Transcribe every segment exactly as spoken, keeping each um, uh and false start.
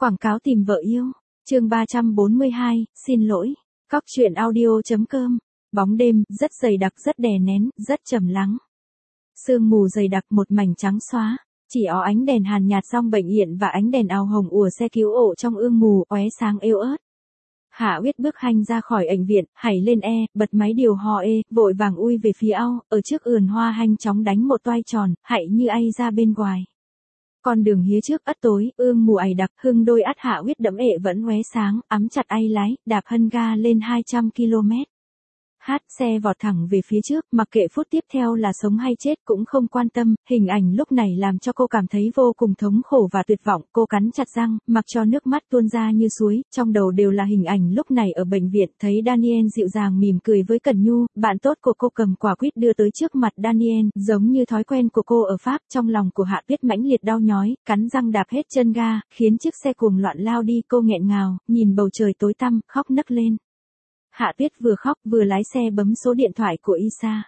Quảng cáo tìm vợ yêu. Chương ba trăm bốn mươi hai, xin lỗi. Cóc truyện audio.com. Bóng đêm, rất dày đặc, rất đè nén, rất trầm lắng. Sương mù dày đặc, một mảnh trắng xóa, chỉ có ánh đèn hàn nhạt trong bệnh viện và ánh đèn ào hồng ùa xe cứu ổ trong ương mù, óe sáng yếu ớt. Hạ Uyết bước hành ra khỏi bệnh viện, hảy lên e, bật máy điều hòa ê, vội vàng ui về phía ao, ở trước ườn hoa hanh chóng đánh một toai tròn, hạy như ai ra bên ngoài. Con đường hía trước ất tối, ương mù ày đặc, hưng đôi ắt Hạ Uyết đẫm ệ vẫn lóe sáng, ắm chặt ai lái, đạp hân ga lên hai trăm ki lô mét. Hát xe vọt thẳng về phía trước, mặc kệ phút tiếp theo là sống hay chết cũng không quan tâm, hình ảnh lúc này làm cho cô cảm thấy vô cùng thống khổ và tuyệt vọng, cô cắn chặt răng, mặc cho nước mắt tuôn ra như suối, trong đầu đều là hình ảnh lúc này ở bệnh viện, thấy Daniel dịu dàng mỉm cười với Cẩn Nhu, bạn tốt của cô cầm quả quýt đưa tới trước mặt Daniel, giống như thói quen của cô ở Pháp, trong lòng của Hạ Tuyết mãnh liệt đau nhói, cắn răng đạp hết chân ga, khiến chiếc xe cuồng loạn lao đi, cô nghẹn ngào, nhìn bầu trời tối tăm, khóc nấc lên. Hạ Tuyết vừa khóc vừa lái xe bấm số điện thoại của Isa.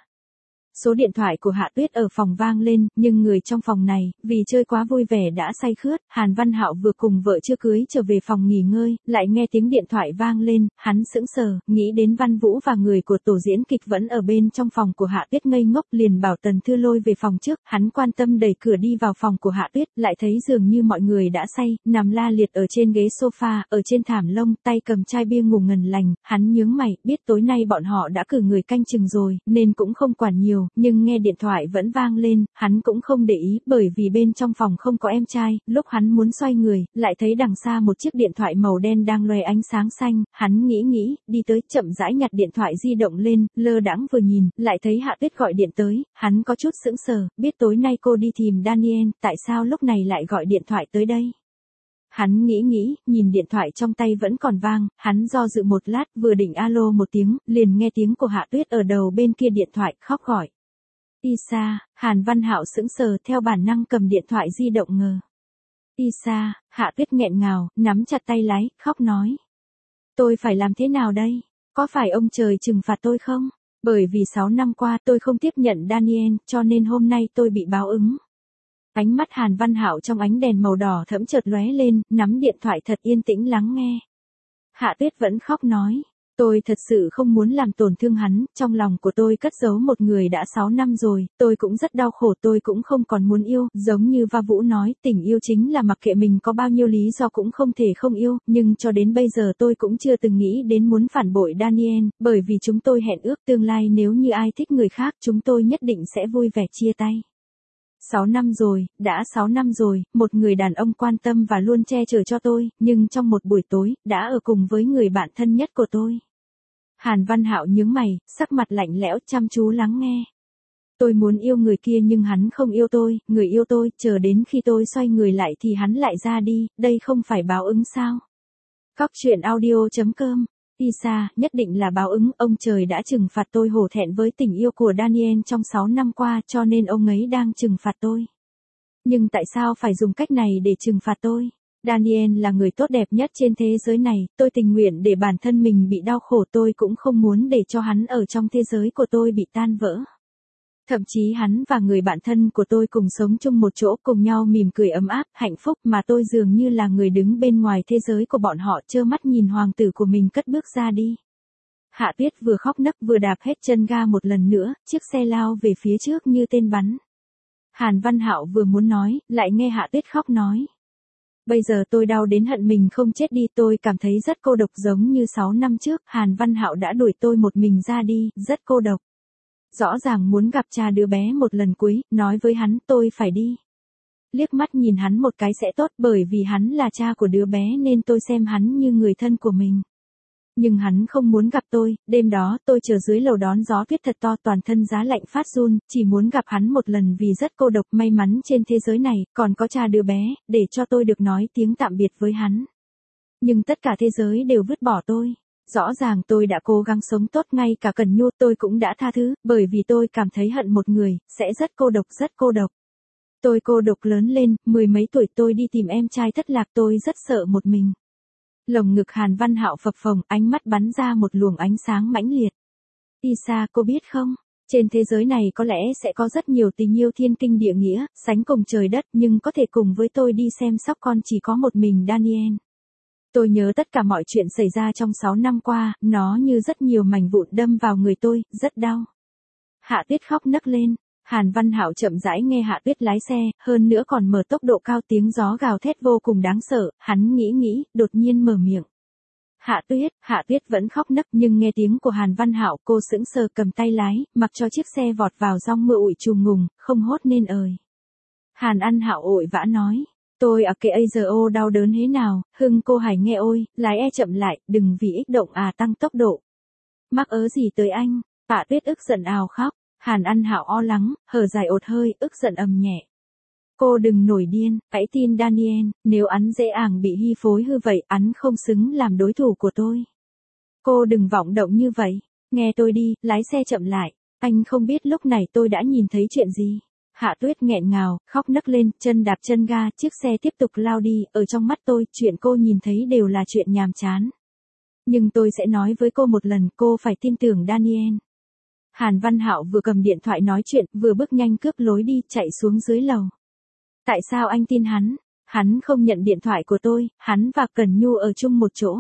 Số điện thoại của Hạ Tuyết ở phòng vang lên, nhưng người trong phòng này, vì chơi quá vui vẻ đã say khướt, Hàn Văn Hạo vừa cùng vợ chưa cưới trở về phòng nghỉ ngơi, lại nghe tiếng điện thoại vang lên, hắn sững sờ, nghĩ đến Văn Vũ và người của tổ diễn kịch vẫn ở bên trong phòng của Hạ Tuyết ngây ngốc, liền bảo Tần Thư lôi về phòng trước, hắn quan tâm đẩy cửa đi vào phòng của Hạ Tuyết, lại thấy dường như mọi người đã say, nằm la liệt ở trên ghế sofa, ở trên thảm lông, tay cầm chai bia ngủ ngần lành, hắn nhướng mày, biết tối nay bọn họ đã cử người canh chừng rồi, nên cũng không quản nhiều. Nhưng nghe điện thoại vẫn vang lên, hắn cũng không để ý, bởi vì bên trong phòng không có em trai, lúc hắn muốn xoay người, lại thấy đằng xa một chiếc điện thoại màu đen đang loe ánh sáng xanh, hắn nghĩ nghĩ, đi tới, chậm rãi nhặt điện thoại di động lên, lơ đãng vừa nhìn, lại thấy Hạ Tuyết gọi điện tới, hắn có chút sững sờ, biết tối nay cô đi tìm Daniel, tại sao lúc này lại gọi điện thoại tới đây? Hắn nghĩ nghĩ, nhìn điện thoại trong tay vẫn còn vang, hắn do dự một lát, vừa định alo một tiếng, liền nghe tiếng của Hạ Tuyết ở đầu bên kia điện thoại, khóc gọi. Isa, Hàn Văn Hạo sững sờ theo bản năng cầm điện thoại di động ngờ. Isa, Hạ Tuyết nghẹn ngào, nắm chặt tay lái, khóc nói. Tôi phải làm thế nào đây? Có phải ông trời trừng phạt tôi không? Bởi vì sáu năm qua tôi không tiếp nhận Daniel, cho nên hôm nay tôi bị báo ứng. Ánh mắt Hàn Văn Hạo trong ánh đèn màu đỏ thẫm chợt lóe lên, nắm điện thoại thật yên tĩnh lắng nghe. Hạ Tuyết vẫn khóc nói. Tôi thật sự không muốn làm tổn thương hắn, trong lòng của tôi cất giấu một người đã sáu năm rồi, tôi cũng rất đau khổ, tôi cũng không còn muốn yêu, giống như Va Vũ nói, tình yêu chính là mặc kệ mình có bao nhiêu lý do cũng không thể không yêu, nhưng cho đến bây giờ tôi cũng chưa từng nghĩ đến muốn phản bội Daniel, bởi vì chúng tôi hẹn ước tương lai nếu như ai thích người khác, chúng tôi nhất định sẽ vui vẻ chia tay. Sáu năm rồi, đã sáu năm rồi, một người đàn ông quan tâm và luôn che chở cho tôi, nhưng trong một buổi tối, đã ở cùng với người bạn thân nhất của tôi. Hàn Văn Hạo nhướng mày, sắc mặt lạnh lẽo, chăm chú lắng nghe. Tôi muốn yêu người kia nhưng hắn không yêu tôi, người yêu tôi, chờ đến khi tôi xoay người lại thì hắn lại ra đi, đây không phải báo ứng sao? Cóc truyện audio.com. Isa, nhất định là báo ứng, ông trời đã trừng phạt tôi hổ thẹn với tình yêu của Daniel trong sáu năm qua cho nên ông ấy đang trừng phạt tôi. Nhưng tại sao phải dùng cách này để trừng phạt tôi? Daniel là người tốt đẹp nhất trên thế giới này, tôi tình nguyện để bản thân mình bị đau khổ, tôi cũng không muốn để cho hắn ở trong thế giới của tôi bị tan vỡ. Thậm chí hắn và người bạn thân của tôi cùng sống chung một chỗ, cùng nhau mỉm cười ấm áp, hạnh phúc, mà tôi dường như là người đứng bên ngoài thế giới của bọn họ, trơ mắt nhìn hoàng tử của mình cất bước ra đi. Hạ Tuyết vừa khóc nấc vừa đạp hết chân ga một lần nữa, chiếc xe lao về phía trước như tên bắn. Hàn Văn Hạo vừa muốn nói, lại nghe Hạ Tuyết khóc nói. Bây giờ tôi đau đến hận mình không chết đi, tôi cảm thấy rất cô độc, giống như sáu năm trước, Hàn Văn Hạo đã đuổi tôi một mình ra đi, rất cô độc. Rõ ràng muốn gặp cha đứa bé một lần cuối, nói với hắn tôi phải đi. Liếc mắt nhìn hắn một cái sẽ tốt, bởi vì hắn là cha của đứa bé nên tôi xem hắn như người thân của mình. Nhưng hắn không muốn gặp tôi, đêm đó tôi chờ dưới lầu đón gió tuyết thật to, toàn thân giá lạnh phát run, chỉ muốn gặp hắn một lần vì rất cô độc, may mắn trên thế giới này, còn có cha đứa bé, để cho tôi được nói tiếng tạm biệt với hắn. Nhưng tất cả thế giới đều vứt bỏ tôi. Rõ ràng tôi đã cố gắng sống tốt, ngay cả Cẩn Nhu tôi cũng đã tha thứ, bởi vì tôi cảm thấy hận một người, sẽ rất cô độc, rất cô độc. Tôi cô độc lớn lên, mười mấy tuổi tôi đi tìm em trai thất lạc, tôi rất sợ một mình. Lồng ngực Hàn Văn Hạo phập phồng, ánh mắt bắn ra một luồng ánh sáng mãnh liệt. Isa, cô biết không? Trên thế giới này có lẽ sẽ có rất nhiều tình yêu thiên kinh địa nghĩa, sánh cùng trời đất, nhưng có thể cùng với tôi đi xem sóc con chỉ có một mình Daniel. Tôi nhớ tất cả mọi chuyện xảy ra trong sáu năm qua, nó như rất nhiều mảnh vụn đâm vào người tôi, rất đau. Hạ Tuyết khóc nấc lên. Hàn Văn Hạo chậm rãi nghe Hạ Tuyết lái xe, hơn nữa còn mở tốc độ cao, tiếng gió gào thét vô cùng đáng sợ, hắn nghĩ nghĩ, đột nhiên mở miệng. Hạ Tuyết, Hạ Tuyết vẫn khóc nấc nhưng nghe tiếng của Hàn Văn Hạo, cô sững sờ cầm tay lái, mặc cho chiếc xe vọt vào dòng mưa ủi trùng ngùng, không hốt nên ời. Hàn An Hạo ội vã nói, tôi à kệ ây giờ ô đau đớn thế nào, Hưng cô Hải nghe ôi, lái e chậm lại, đừng vì ích động à tăng tốc độ. Mắc ớ gì tới anh, Hạ Tuyết ức giận ào khóc, Hàn An Hạo o lắng, hở dài ột hơi, ức giận ầm nhẹ. Cô đừng nổi điên, hãy tin Daniel, nếu hắn dễ àng bị hy phối hư vậy, hắn không xứng làm đối thủ của tôi. Cô đừng vọng động như vậy, nghe tôi đi, lái xe chậm lại, anh không biết lúc này tôi đã nhìn thấy chuyện gì. Hạ Tuyết nghẹn ngào, khóc nấc lên, chân đạp chân ga, chiếc xe tiếp tục lao đi, ở trong mắt tôi, chuyện cô nhìn thấy đều là chuyện nhàm chán. Nhưng tôi sẽ nói với cô một lần, cô phải tin tưởng Daniel. Hàn Văn Hạo vừa cầm điện thoại nói chuyện, vừa bước nhanh cướp lối đi, chạy xuống dưới lầu. Tại sao anh tin hắn? Hắn không nhận điện thoại của tôi, hắn và Cẩn Nhu ở chung một chỗ.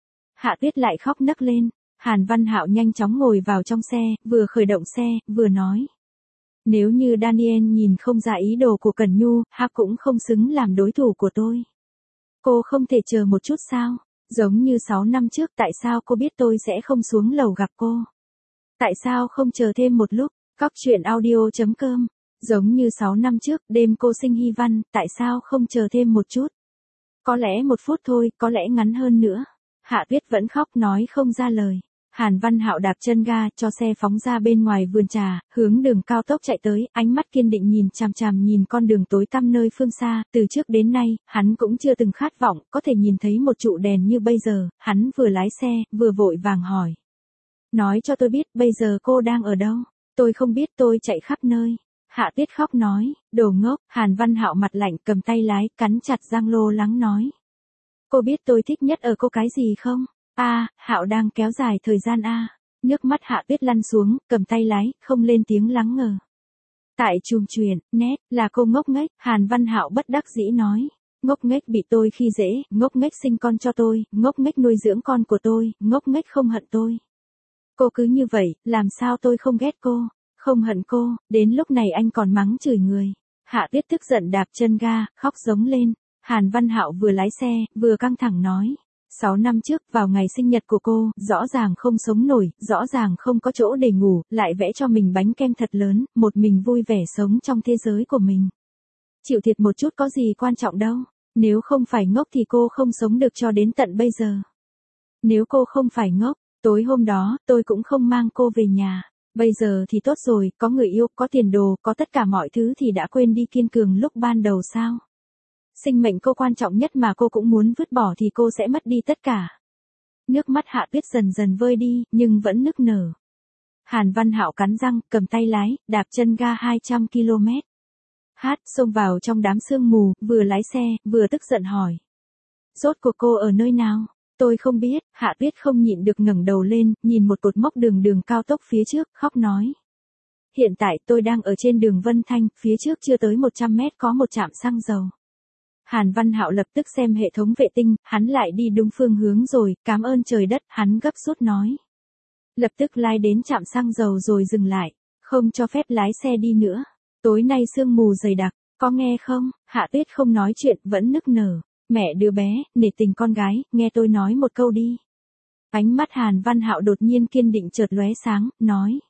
Hạ Tuyết lại khóc nấc lên. Hàn Văn Hạo nhanh chóng ngồi vào trong xe, vừa khởi động xe, vừa nói. Nếu như Daniel nhìn không ra ý đồ của Cẩn Nhu, ha cũng không xứng làm đối thủ của tôi. Cô không thể chờ một chút sao? Giống như sáu năm trước, tại sao cô biết tôi sẽ không xuống lầu gặp cô? Tại sao không chờ thêm một lúc? Cóc truyện audio chấm com. Giống như sáu năm trước, đêm cô sinh Hy Văn, tại sao không chờ thêm một chút? Có lẽ một phút thôi, có lẽ ngắn hơn nữa. Hạ Tuyết vẫn khóc nói không ra lời. Hàn Văn Hạo đạp chân ga, cho xe phóng ra bên ngoài vườn trà, hướng đường cao tốc chạy tới, ánh mắt kiên định nhìn chằm chằm nhìn con đường tối tăm nơi phương xa, từ trước đến nay, hắn cũng chưa từng khát vọng, có thể nhìn thấy một trụ đèn như bây giờ, hắn vừa lái xe, vừa vội vàng hỏi. Nói cho tôi biết, bây giờ cô đang ở đâu? Tôi không biết, tôi chạy khắp nơi. Hạ Tuyết khóc nói, đồ ngốc, Hàn Văn Hạo mặt lạnh cầm tay lái, cắn chặt răng lô lắng nói. Cô biết tôi thích nhất ở cô cái gì không? A, à, Hạo đang kéo dài thời gian a. À. Nước mắt Hạ Tuyết lăn xuống, cầm tay lái, không lên tiếng lắng ngờ. Tại chùm chuyện, nét, là cô ngốc nghếch, Hàn Văn Hạo bất đắc dĩ nói. Ngốc nghếch bị tôi khi dễ, ngốc nghếch sinh con cho tôi, ngốc nghếch nuôi dưỡng con của tôi, ngốc nghếch không hận tôi. Cô cứ như vậy, làm sao tôi không ghét cô, không hận cô, đến lúc này anh còn mắng chửi người. Hạ Tuyết tức giận đạp chân ga, khóc giống lên. Hàn Văn Hạo vừa lái xe, vừa căng thẳng nói. Sáu năm trước, vào ngày sinh nhật của cô, rõ ràng không sống nổi, rõ ràng không có chỗ để ngủ, lại vẽ cho mình bánh kem thật lớn, một mình vui vẻ sống trong thế giới của mình. Chịu thiệt một chút có gì quan trọng đâu, nếu không phải ngốc thì cô không sống được cho đến tận bây giờ. Nếu cô không phải ngốc, tối hôm đó, tôi cũng không mang cô về nhà. Bây giờ thì tốt rồi, có người yêu, có tiền đồ, có tất cả mọi thứ thì đã quên đi kiên cường lúc ban đầu sao? Sinh mệnh cô quan trọng nhất mà cô cũng muốn vứt bỏ thì cô sẽ mất đi tất cả. Nước mắt Hạ Tuyết dần dần vơi đi, nhưng vẫn nức nở. Hàn Văn Hạo cắn răng, cầm tay lái, đạp chân ga hai trăm ki lô mét. Hát xông vào trong đám sương mù, vừa lái xe, vừa tức giận hỏi. Rốt cuộc cô ở nơi nào? Tôi không biết, Hạ Tuyết không nhịn được ngẩng đầu lên, nhìn một cột mốc đường đường cao tốc phía trước, khóc nói. Hiện tại tôi đang ở trên đường Vân Thanh, phía trước chưa tới một trăm mét có một trạm xăng dầu. Hàn Văn Hạo lập tức xem hệ thống vệ tinh, hắn lại đi đúng phương hướng rồi, cảm ơn trời đất, hắn gấp rút nói. Lập tức lái đến trạm xăng dầu rồi dừng lại, không cho phép lái xe đi nữa. Tối nay sương mù dày đặc, có nghe không? Hạ Tuyết không nói chuyện, vẫn nức nở. Mẹ đứa bé, nể tình con gái, nghe tôi nói một câu đi. Ánh mắt Hàn Văn Hạo đột nhiên kiên định chợt lóe sáng, nói.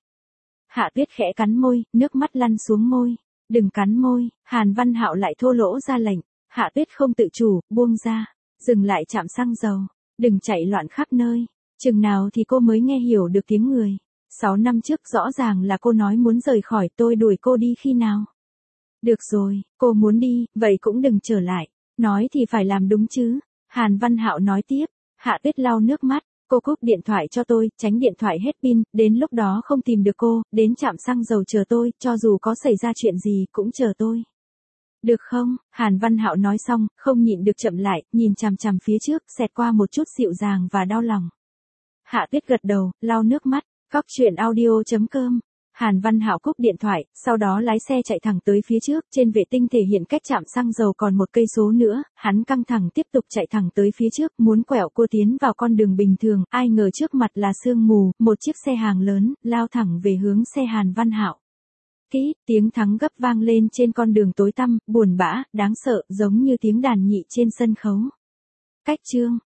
Hạ Tuyết khẽ cắn môi, nước mắt lăn xuống môi. Đừng cắn môi, Hàn Văn Hạo lại thô lỗ ra lệnh. Hạ Tuyết không tự chủ, buông ra. Dừng lại chạm xăng dầu. Đừng chạy loạn khắp nơi. Chừng nào thì cô mới nghe hiểu được tiếng người. Sáu năm trước rõ ràng là cô nói muốn rời khỏi, tôi đuổi cô đi khi nào? Được rồi, cô muốn đi, vậy cũng đừng trở lại. Nói thì phải làm đúng chứ. Hàn Văn Hạo nói tiếp. Hạ Tuyết lau nước mắt. Cô cúp điện thoại cho tôi, tránh điện thoại hết pin, đến lúc đó không tìm được cô, đến trạm xăng dầu chờ tôi, cho dù có xảy ra chuyện gì, cũng chờ tôi. Được không? Hàn Văn Hạo nói xong, không nhịn được chậm lại, nhìn chằm chằm phía trước, xẹt qua một chút dịu dàng và đau lòng. Hạ Tuyết gật đầu, lau nước mắt. Cóc truyện audio chấm com Hàn Văn Hạo cúp điện thoại, sau đó lái xe chạy thẳng tới phía trước, trên vệ tinh thể hiện cách trạm xăng dầu còn một cây số nữa, hắn căng thẳng tiếp tục chạy thẳng tới phía trước, muốn quẹo cua tiến vào con đường bình thường, ai ngờ trước mặt là sương mù, một chiếc xe hàng lớn, lao thẳng về hướng xe Hàn Văn Hạo. Kỹ, tiếng thắng gấp vang lên trên con đường tối tăm, buồn bã, đáng sợ, giống như tiếng đàn nhị trên sân khấu. Cách chương